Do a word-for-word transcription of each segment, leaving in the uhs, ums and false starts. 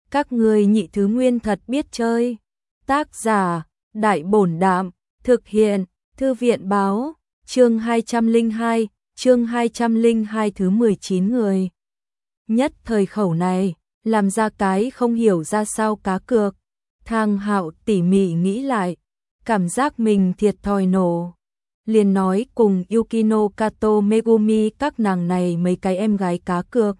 Các ngươi nhị thứ nguyên thật biết chơi. Tác giả, Đại Bổn Đạm, thực hiện, Thư viện Báo, chương hai trăm lẻ hai, chương hai trăm lẻ hai thứ mười chín người. Nhất thời khẩu này, làm ra cái không hiểu ra sao cá cược. Thang Hạo tỉ mỉ nghĩ lại, cảm giác mình thiệt thòi nổ. Liền nói cùng Yukino Kato Megumi các nàng này mấy cái em gái cá cược.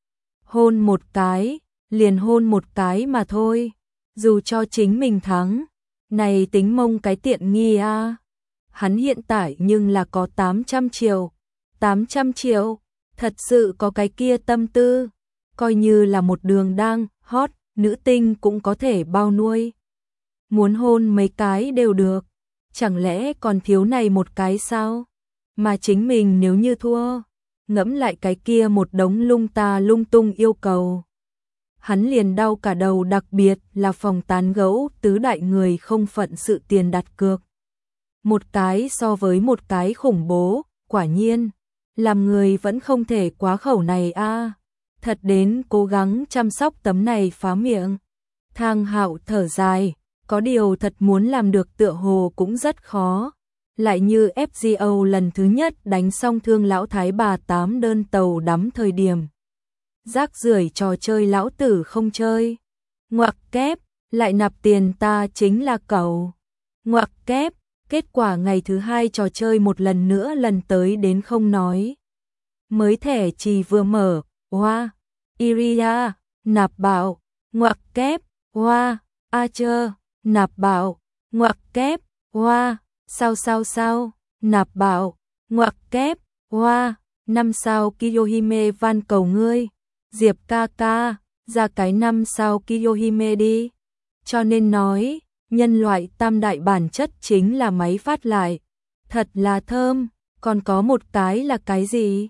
Hôn một cái, liền hôn một cái mà thôi. Dù cho chính mình thắng, này tính mông cái tiện nghi a. Hắn hiện tại nhưng là có tám trăm triệu. tám trăm triệu, thật sự có cái kia tâm tư. Coi như là một đường đang hot, nữ tinh cũng có thể bao nuôi. Muốn hôn mấy cái đều được. Chẳng lẽ còn thiếu này một cái sao? Mà chính mình nếu như thua, ngẫm lại cái kia một đống lung ta lung tung yêu cầu. Hắn liền đau cả đầu, đặc biệt là phòng tán gẫu tứ đại người không phận sự tiền đặt cược. Một cái so với một cái khủng bố, quả nhiên, làm người vẫn không thể quá khẩu này a. Thật đến cố gắng chăm sóc tấm này phá miệng. Thang Hạo thở dài, có điều thật muốn làm được tựa hồ cũng rất khó. Lại như ép giê o lần thứ nhất đánh xong thương lão thái bà tám đơn tàu đắm thời điểm. Rác rưởi trò chơi lão tử không chơi. Ngoặc kép, lại nạp tiền ta chính là cậu. Ngoặc kép, kết quả ngày thứ hai trò chơi một lần nữa lần tới đến không nói. Mới thẻ chỉ vừa mở, hoa, Iria, nạp bảo, ngoặc kép, hoa, Archer, nạp bảo, ngoặc kép, hoa, sao sao sao, nạp bảo, ngoặc kép, hoa, năm sao Kiyohime van cầu ngươi. Diệp ca ca, ra cái năm sao Kiyohime đi. Cho nên nói, nhân loại tam đại bản chất chính là máy phát lại. Thật là thơm, còn có một cái là cái gì?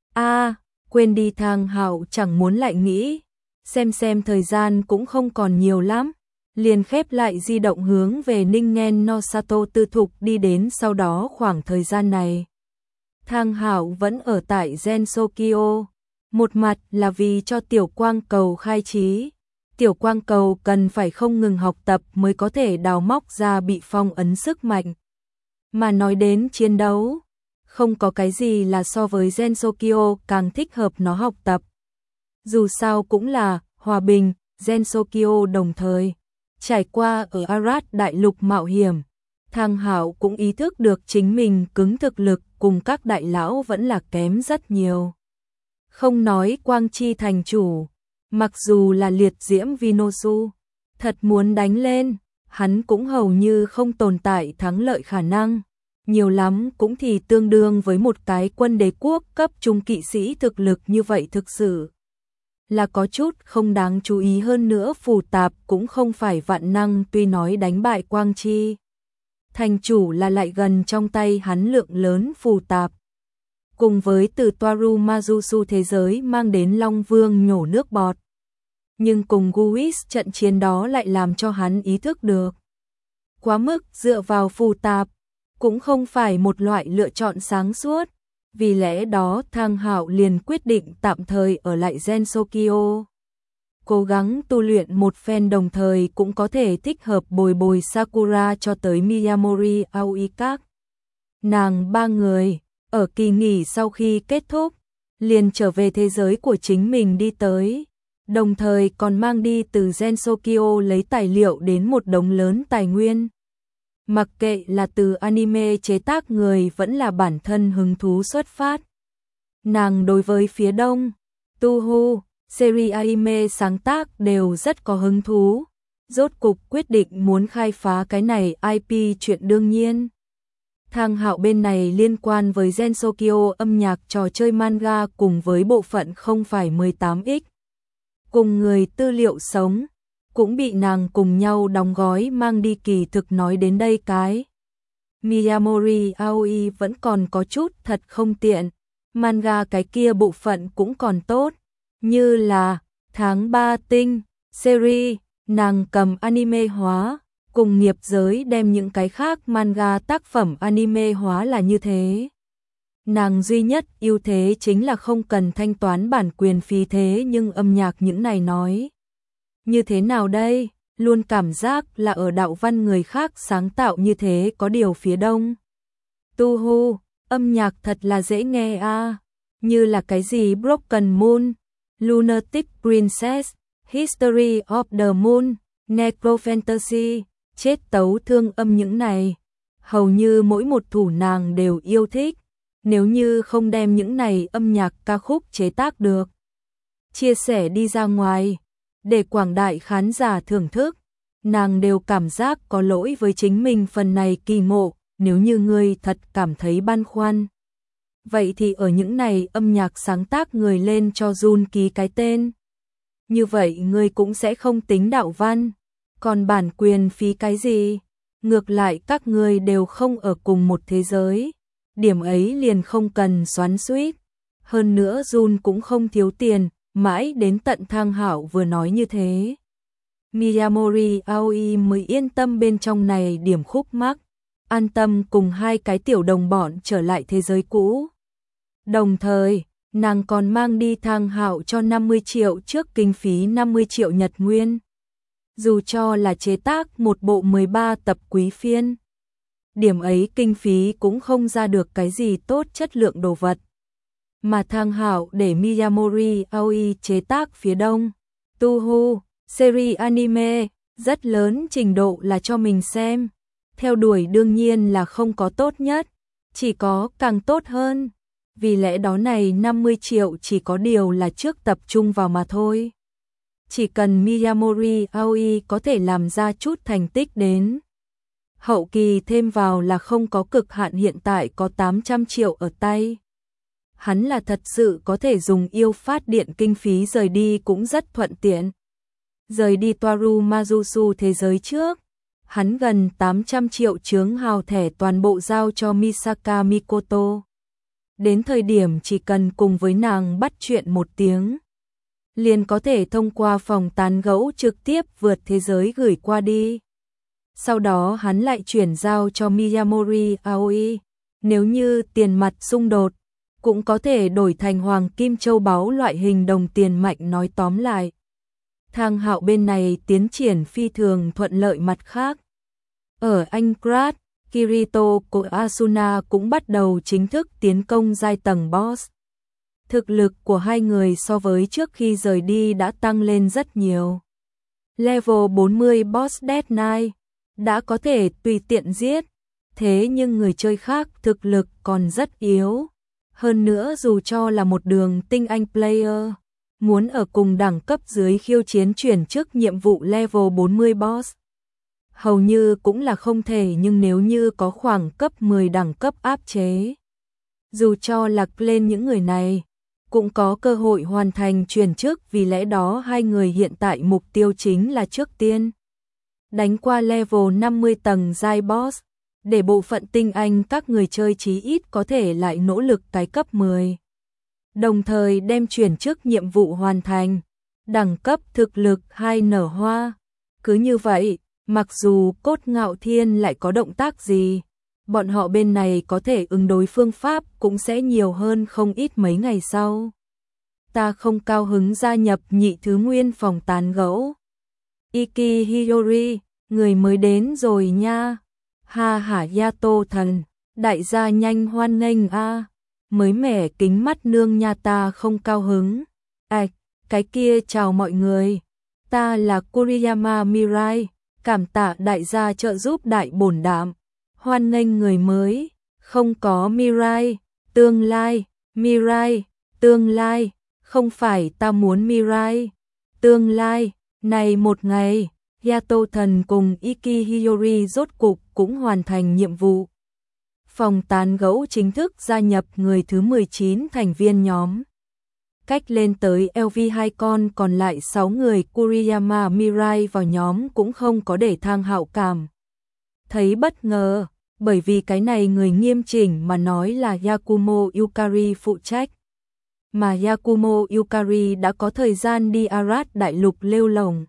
A, quên đi. Thang Hạo chẳng muốn lại nghĩ. Xem xem thời gian cũng không còn nhiều lắm. Liền khép lại di động hướng về Ningen no Sato tư thục đi đến. Sau đó khoảng thời gian này, Thang Hạo vẫn ở tại Gensokyo. Một mặt là vì cho Tiểu Quang Cầu khai trí. Tiểu Quang Cầu cần phải không ngừng học tập mới có thể đào móc ra bị phong ấn sức mạnh. Mà nói đến chiến đấu, không có cái gì là so với Gensokyo càng thích hợp nó học tập. Dù sao cũng là hòa bình, Gensokyo đồng thời. Trải qua ở Arad đại lục mạo hiểm, Thang Hạo cũng ý thức được chính mình cứng thực lực cùng các đại lão vẫn là kém rất nhiều. Không nói Quang Chi thành chủ, mặc dù là liệt diễm Vinosu, thật muốn đánh lên, hắn cũng hầu như không tồn tại thắng lợi khả năng. Nhiều lắm cũng thì tương đương với một cái quân đế quốc cấp trung kỵ sĩ thực lực như vậy, thực sự là có chút không đáng chú ý. Hơn nữa phù tạp cũng không phải vạn năng, tuy nói đánh bại Quang Chi thành chủ là lại gần trong tay hắn lượng lớn phù tạp. Cùng với từ Toaru Majusu thế giới mang đến Long Vương nhổ nước bọt. Nhưng cùng Guis trận chiến đó lại làm cho hắn ý thức được. Quá mức dựa vào phù tạp, cũng không phải một loại lựa chọn sáng suốt. Vì lẽ đó Thang Hạo liền quyết định tạm thời ở lại Gensokyo. Cố gắng tu luyện một phen, đồng thời cũng có thể thích hợp bồi bồi Sakura cho tới Miyamori Aoi các nàng ba người. Ở kỳ nghỉ sau khi kết thúc, liền trở về thế giới của chính mình đi tới. Đồng thời còn mang đi từ Gensokyo lấy tài liệu đến một đống lớn tài nguyên. Mặc kệ là từ anime chế tác người vẫn là bản thân hứng thú xuất phát. Nàng đối với phía đông, Tuhu, series anime sáng tác đều rất có hứng thú. Rốt cục quyết định muốn khai phá cái này i pê chuyện đương nhiên. Thang Hạo bên này liên quan với Gensokyo âm nhạc, trò chơi, manga cùng với bộ phận không phải mười tám x. Cùng người tư liệu sống, cũng bị nàng cùng nhau đóng gói mang đi. Kỳ thực nói đến đây cái Miyamori Aoi vẫn còn có chút thật không tiện. Manga cái kia bộ phận cũng còn tốt. Như là tháng ba tinh, series, nàng cầm anime hóa. Cùng nghiệp giới đem những cái khác manga tác phẩm anime hóa là như thế. Nàng duy nhất ưu thế chính là không cần thanh toán bản quyền phí, thế nhưng âm nhạc những này nói Như thế nào đây? Luôn cảm giác là ở đạo văn người khác sáng tạo như thế có điều phía đông. Tu hu, âm nhạc thật là dễ nghe a, à. Như là cái gì Broken Moon, Lunatic Princess, History of the Moon, Necrofantasy, chết tấu thương âm những này. Hầu như mỗi một thủ nàng đều yêu thích, nếu như không đem những này âm nhạc ca khúc chế tác được, chia sẻ đi ra ngoài, để quảng đại khán giả thưởng thức, nàng đều cảm giác có lỗi với chính mình phần này kỳ ngộ, nếu như ngươi thật cảm thấy băn khoăn. Vậy thì ở những này âm nhạc sáng tác người lên cho Jun ký cái tên. Như vậy ngươi cũng sẽ không tính đạo văn, còn bản quyền phí cái gì? Ngược lại các ngươi đều không ở cùng một thế giới, điểm ấy liền không cần xoắn xuýt. Hơn nữa Jun cũng không thiếu tiền, mãi đến tận Thang Hạo vừa nói như thế, Miyamori Aoi mới yên tâm bên trong này điểm khúc mắc, an tâm cùng hai cái tiểu đồng bọn trở lại thế giới cũ. Đồng thời, nàng còn mang đi Thang Hạo cho năm mươi triệu trước kinh phí năm mươi triệu Nhật Nguyên. Dù cho là chế tác một bộ mười ba tập quý phiên, điểm ấy kinh phí cũng không ra được cái gì tốt chất lượng đồ vật. Mà Thang Hạo để Miyamori Aoi chế tác phía đông, Tuhu, series anime, rất lớn trình độ là cho mình xem. Theo đuổi đương nhiên là không có tốt nhất, chỉ có càng tốt hơn. Vì lẽ đó này năm mươi triệu chỉ có điều là trước tập trung vào mà thôi. Chỉ cần Miyamori Aoi có thể làm ra chút thành tích đến, hậu kỳ thêm vào là không có cực hạn, hiện tại có tám trăm triệu ở tay. Hắn là thật sự có thể dùng yêu phát điện kinh phí rời đi cũng rất thuận tiện. Rời đi Toaru Majusu thế giới trước, hắn gần tám trăm triệu chướng hào thẻ toàn bộ giao cho Misaka Mikoto. Đến thời điểm chỉ cần cùng với nàng bắt chuyện một tiếng, liền có thể thông qua phòng tán gẫu trực tiếp vượt thế giới gửi qua đi. Sau đó hắn lại chuyển giao cho Miyamori Aoi, nếu như tiền mặt xung đột, cũng có thể đổi thành hoàng kim châu báu loại hình đồng tiền mạnh. Nói tóm lại, Thang Hạo bên này tiến triển phi thường thuận lợi. Mặt khác, ở Aincrad, Kirito của Asuna cũng bắt đầu chính thức tiến công giai tầng boss. Thực lực của hai người so với trước khi rời đi đã tăng lên rất nhiều. Level bốn mươi boss Death Knight đã có thể tùy tiện giết, thế nhưng người chơi khác thực lực còn rất yếu. Hơn nữa dù cho là một đường tinh anh player, muốn ở cùng đẳng cấp dưới khiêu chiến chuyển chức nhiệm vụ level bốn mươi boss, hầu như cũng là không thể. Nhưng nếu như có khoảng cấp mười đẳng cấp áp chế, dù cho là lên những người này, cũng có cơ hội hoàn thành chuyển chức. Vì lẽ đó hai người hiện tại mục tiêu chính là trước tiên đánh qua level năm mươi tầng giai boss, để bộ phận tinh anh các người chơi chí ít có thể lại nỗ lực cái cấp mười. Đồng thời đem chuyển chức nhiệm vụ hoàn thành, đẳng cấp thực lực hai nở hoa. Cứ như vậy, mặc dù Cốt Ngạo Thiên lại có động tác gì, bọn họ bên này có thể ứng đối phương pháp cũng sẽ nhiều hơn không ít. Mấy ngày sau, ta không cao hứng gia nhập nhị thứ nguyên phòng tán gẫu. Iki Hiyori, người mới đến rồi nha. Ha hả Yato thần, đại gia nhanh hoan nghênh a. Mới mẻ kính mắt nương nha, ta không cao hứng. Ảch, à, cái kia chào mọi người. Ta là Kuriyama Mirai, cảm tạ đại gia trợ giúp đại bổn đạm. Hoan nghênh người mới, không có Mirai, tương lai, Mirai, tương lai, không phải ta muốn Mirai, tương lai. Này một ngày, Yato thần cùng Iki Hiyori rốt cục cũng hoàn thành nhiệm vụ. Phòng tán gẫu chính thức gia nhập người thứ mười chín thành viên nhóm. Cách lên tới lờ vê hai con còn lại sáu người Kuriyama Mirai vào nhóm cũng không có để Thang Hạo cảm thấy bất ngờ, bởi vì cái này người nghiêm chỉnh mà nói là Yakumo Yukari phụ trách. Mà Yakumo Yukari đã có thời gian đi Arad đại lục lêu lổng.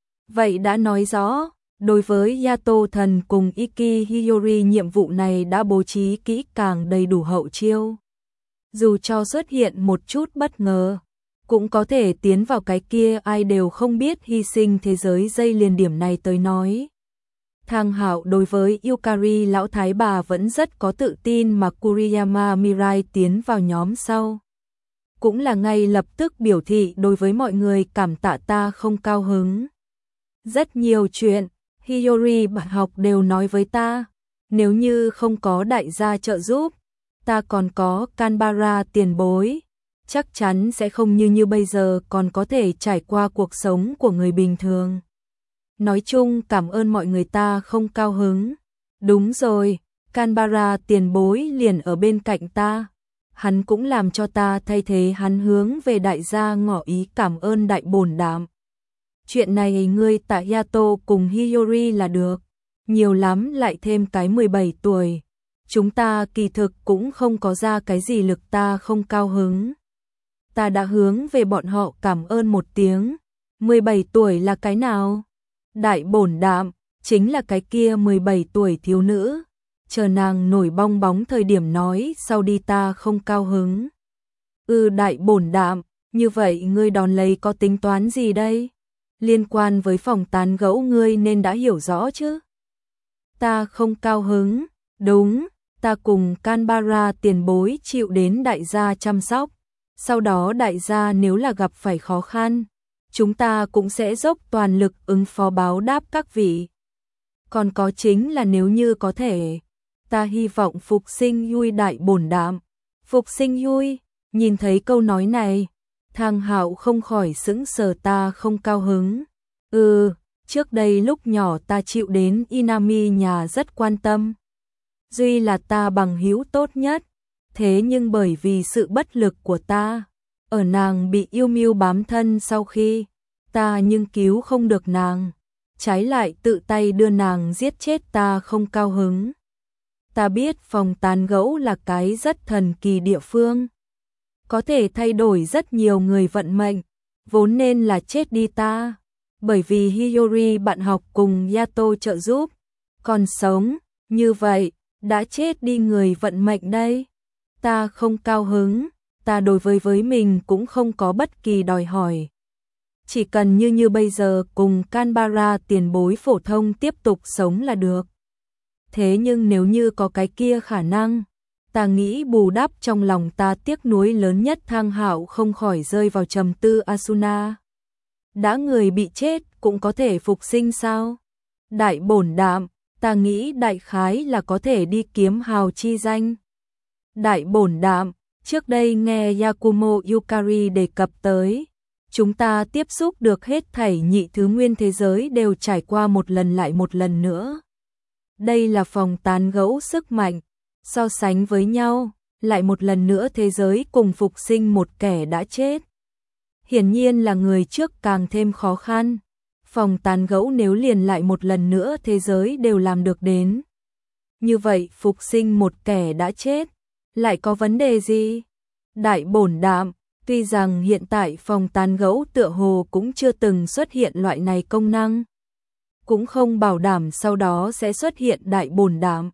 Vậy đã nói rõ, đối với Yato thần cùng Iki Hiyori nhiệm vụ này đã bố trí kỹ càng đầy đủ hậu chiêu. Dù cho xuất hiện một chút bất ngờ, cũng có thể tiến vào cái kia, ai đều không biết hy sinh thế giới dây liền điểm này tới nói. Thang Hạo đối với Yukari lão thái bà vẫn rất có tự tin, mà Kuriyama Mirai tiến vào nhóm sau. Cũng là ngay lập tức biểu thị đối với mọi người cảm tạ ta không cao hứng. Rất nhiều chuyện, Hiyori bạn học đều nói với ta, nếu như không có đại gia trợ giúp, ta còn có Kanbara tiền bối, chắc chắn sẽ không như như bây giờ còn có thể trải qua cuộc sống của người bình thường. Nói chung cảm ơn mọi người ta không cao hứng. Đúng rồi, Kanbara tiền bối liền ở bên cạnh ta. Hắn cũng làm cho ta thay thế hắn hướng về đại gia ngỏ ý cảm ơn đại bổn đảm. Chuyện này ngươi tạ Yato cùng Hiyori là được. Nhiều lắm lại thêm cái mười bảy tuổi. Chúng ta kỳ thực cũng không có ra cái gì lực ta không cao hứng. Ta đã hướng về bọn họ cảm ơn một tiếng. mười bảy tuổi là cái nào? Đại bổn đạm, chính là cái kia mười bảy tuổi thiếu nữ. Chờ nàng nổi bong bóng thời điểm nói sau đi ta không cao hứng. Ừ, đại bổn đạm, như vậy ngươi đón lấy có tính toán gì đây? Liên quan với phòng tán gẫu ngươi nên đã hiểu rõ chứ? Ta không cao hứng, đúng, ta cùng Kanbara tiền bối chịu đến đại gia chăm sóc. Sau đó đại gia nếu là gặp phải khó khăn, chúng ta cũng sẽ dốc toàn lực ứng phó báo đáp các vị. Còn có chính là nếu như có thể, ta hy vọng phục sinh Yui đại bổn đạm. Phục sinh Yui, nhìn thấy câu nói này, Thang Hạo không khỏi sững sờ, ta không cao hứng. Ừ, trước đây lúc nhỏ ta chịu đến Inami nhà rất quan tâm. Duy là ta bằng hữu tốt nhất, thế nhưng bởi vì sự bất lực của ta, ở nàng bị yêu mưu bám thân sau khi, ta nhưng cứu không được nàng, trái lại tự tay đưa nàng giết chết, ta không cao hứng. Ta biết phòng tán gẫu là cái rất thần kỳ địa phương, có thể thay đổi rất nhiều người vận mệnh, vốn nên là chết đi ta, bởi vì Hiyori bạn học cùng Yato trợ giúp, còn sống, như vậy, đã chết đi người vận mệnh đây. Ta không cao hứng, ta đối với với mình cũng không có bất kỳ đòi hỏi. Chỉ cần như như bây giờ cùng Kanbara tiền bối phổ thông tiếp tục sống là được. Thế nhưng nếu như có cái kia khả năng, ta nghĩ bù đắp trong lòng ta tiếc nuối lớn nhất. Thang Hạo không khỏi rơi vào trầm tư. Asuna, đã người bị chết cũng có thể phục sinh sao? Đại bổn đạm, ta nghĩ đại khái là có thể đi kiếm hào chi danh. Đại bổn đạm, trước đây nghe Yakumo Yukari đề cập tới, chúng ta tiếp xúc được hết thảy nhị thứ nguyên thế giới đều trải qua một lần lại một lần nữa. Đây là phòng tán gẫu sức mạnh, so sánh với nhau, lại một lần nữa thế giới cùng phục sinh một kẻ đã chết. Hiển nhiên là người trước càng thêm khó khăn. Phòng tán gẫu nếu liền lại một lần nữa thế giới đều làm được đến. Như vậy phục sinh một kẻ đã chết, lại có vấn đề gì? Đại bổn đạm, tuy rằng hiện tại phòng tán gẫu tựa hồ cũng chưa từng xuất hiện loại này công năng, cũng không bảo đảm sau đó sẽ xuất hiện đại bổn đạm.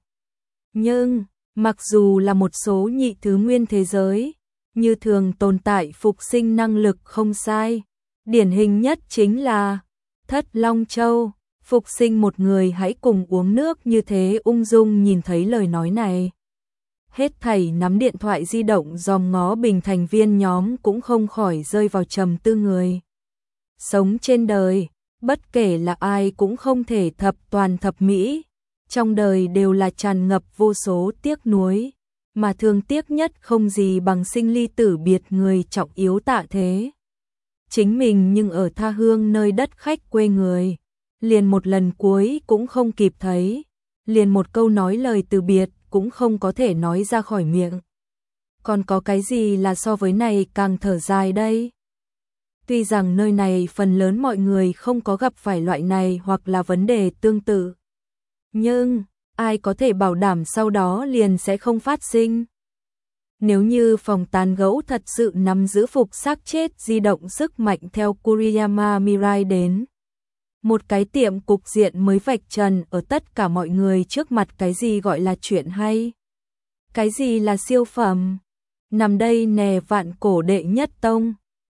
Nhưng, mặc dù là một số nhị thứ nguyên thế giới, như thường tồn tại phục sinh năng lực không sai. Điển hình nhất chính là Thất Long Châu, phục sinh một người hãy cùng uống nước, như thế ung dung. Nhìn thấy lời nói này, hết thảy nắm điện thoại di động dòm ngó bình thành viên nhóm cũng không khỏi rơi vào trầm tư. Người sống trên đời, bất kể là ai cũng không thể thập toàn thập mỹ, trong đời đều là tràn ngập vô số tiếc nuối, mà thương tiếc nhất không gì bằng sinh ly tử biệt, người trọng yếu tạ thế. Chính mình nhưng ở tha hương nơi đất khách quê người, liền một lần cuối cũng không kịp thấy, liền một câu nói lời từ biệt cũng không có thể nói ra khỏi miệng. Còn có cái gì là so với này càng thở dài đây? Tuy rằng nơi này phần lớn mọi người không có gặp phải loại này hoặc là vấn đề tương tự, nhưng ai có thể bảo đảm sau đó liền sẽ không phát sinh? Nếu như phòng tán gẫu thật sự nắm giữ phục xác chết di động sức mạnh theo Kuriyama Mirai đến, một cái tiệm cục diện mới vạch trần ở tất cả mọi người trước mặt cái gì gọi là chuyện hay, cái gì là siêu phẩm. Nằm đây nè, vạn cổ đệ nhất tông,